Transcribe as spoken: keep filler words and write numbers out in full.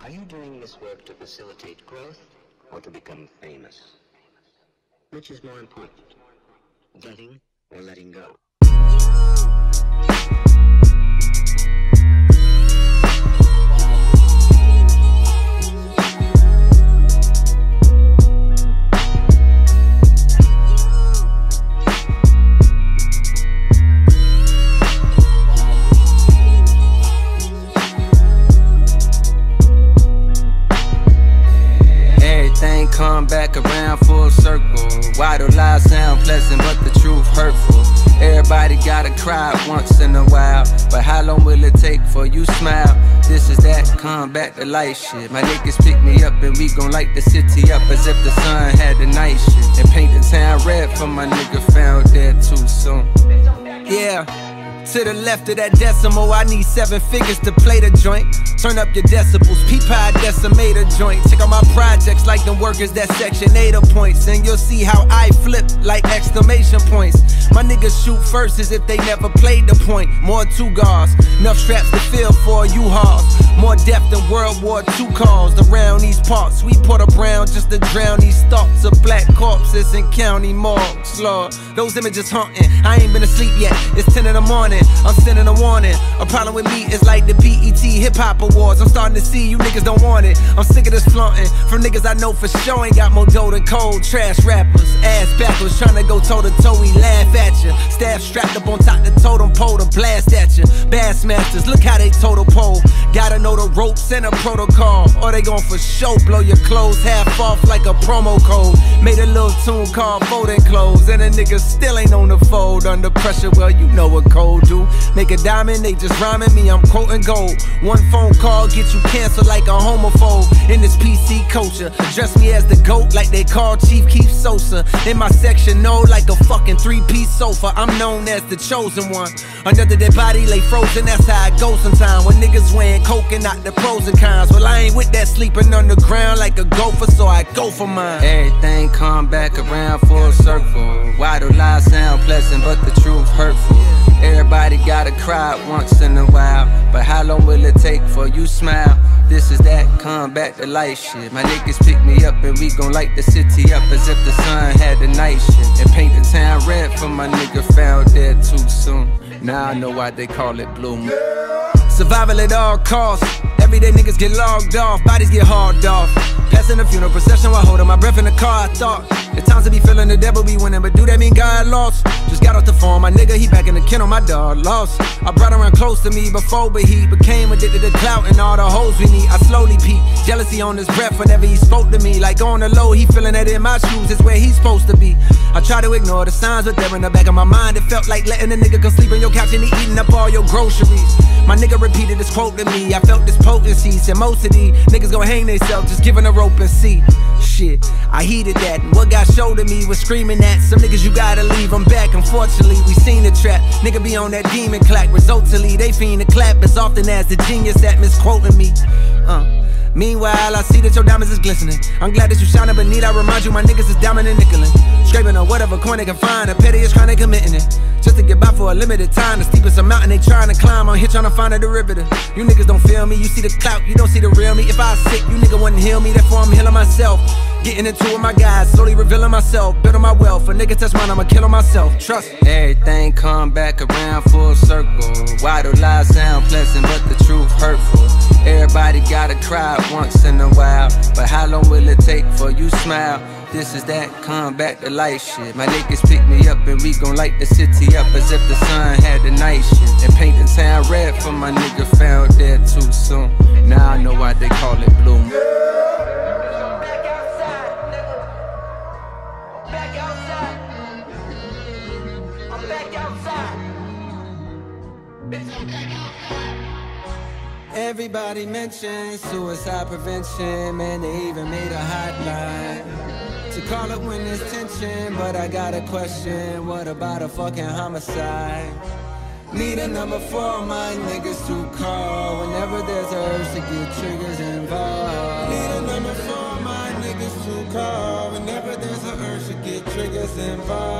Are you doing this work to facilitate growth or to become famous? Which is more important, getting or letting go? Come back around full circle. Why do lies sound pleasant but the truth hurtful? Everybody gotta cry once in a while, but how long will it take for you smile? This is that come back to life shit. My niggas pick me up and we gon' light the city up as if the sun had the night shit, and paint the town red for my nigga found dead too soon. Yeah. To the left of that decimal, I need seven figures to play the joint. Turn up your decibels, peep how I decimate a joint. Check out my projects like them workers that section eight points, and you'll see how I flip like exclamation points. My niggas shoot first as if they never played the point. More two guards, enough straps to fill for U-Hauls. More depth than World War Two calls around these parts. We put a brown just to drown these thoughts of black corpses in county morgues, Lord. Those images haunting, I ain't been asleep yet, it's ten in the morning. I'm sending a warning. A problem with me is like the B E T Hip Hop Awards. I'm starting to see you niggas don't want it. I'm sick of this flaunting from niggas I know for sure ain't got more dough than cold. Trash rappers, ass backwards, trying to go toe to toe. We laugh at you. Staff strapped up on top the totem pole to blast at you. Bassmasters, look how they total pole. Gotta know the ropes and a protocol, or they gon' for show blow your clothes half off like a promo code. Made a little tune called Folding Clothes, and a nigga still ain't on the fold. Under pressure, well you know what cold do. Make a diamond, they just rhyming me, I'm quoting gold. One phone call get you canceled like a homophobe. In this P C culture, address me as the GOAT like they call Chief Keef Sosa. In my section, no, like a fucking three-piece sofa. I'm known as the chosen one. Another dead body lay frozen, that's how I go sometime. When niggas weighing coke and not the pros and cons. Well, I ain't with that sleeping on the ground like a gopher, so I go for mine. Everything come back around full circle. Why do lies sound pleasant but the truth hurtful? Everybody gotta cry once in a while, but how long will it take for you smile? This is that come back to life shit. My niggas pick me up and we gon' light the city up as if the sun had the night shit, and paint the town red for my nigga found dead too soon. Now I know why they call it Blue Moon. Survival at all costs. Everyday niggas get logged off, bodies get hauled off. Passing the funeral procession while holding my breath in the car. I thought the times to be feeling the devil be winning, but do that mean God lost? Just got off the phone, my nigga, he back in the kennel, my dog lost. I brought around close to me before, but he became addicted to clout and all the hoes we need. I slowly peep, jealousy on his breath whenever he spoke to me. Like on the low, he feeling that in my shoes is where he's supposed to be. I try to ignore the signs, but they're in the back of my mind. It felt like letting a nigga come sleep on your couch and he eating up all your groceries. My nigga repeated this quote to me, I felt this potency. Said most of these niggas gon' hang theyself, just giving a rope and see. Shit, I heeded that, and what got showed to me was screaming at some niggas you gotta leave them back. Unfortunately, we seen the trap, nigga be on that demon clack. Resultantly, they fiend to clap as often as the genius that misquoting me. Uh. Meanwhile, I see that your diamonds is glistening. I'm glad that you shining, but need I remind you my niggas is diamond and nickelin'. Scraping on whatever coin they can find, the pettiest crime they committing it. Just to get by for a limited time, the steepest mountain they trying to climb. I'm here trying to find a derivative. You niggas don't feel me, you see the clout, you don't see the real me. If I was sick, you nigga wouldn't heal me, therefore I'm healing myself. Getting into it with my guys, slowly revealing myself, building my wealth. A nigga touch mine, I'ma kill on myself, trust me. Everything come back around full circle. Why do lies sound pleasant but the truth hurtful? Everybody gotta cry once in a while, but how long will it take for you smile? This is that come back to life shit. My niggas pick me up and we gon' light the city up as if the sun had the night shit, and paint the town red for my nigga found dead too soon. Now I know why they call it Blue Moon. Everybody mentions suicide prevention, man, they even made a hotline to call it when there's tension. But I got a question, what about a fucking homicide? Need a number for my niggas to call whenever there's a urge to get triggers involved. Need a number for my niggas to call whenever there's a urge to get triggers involved.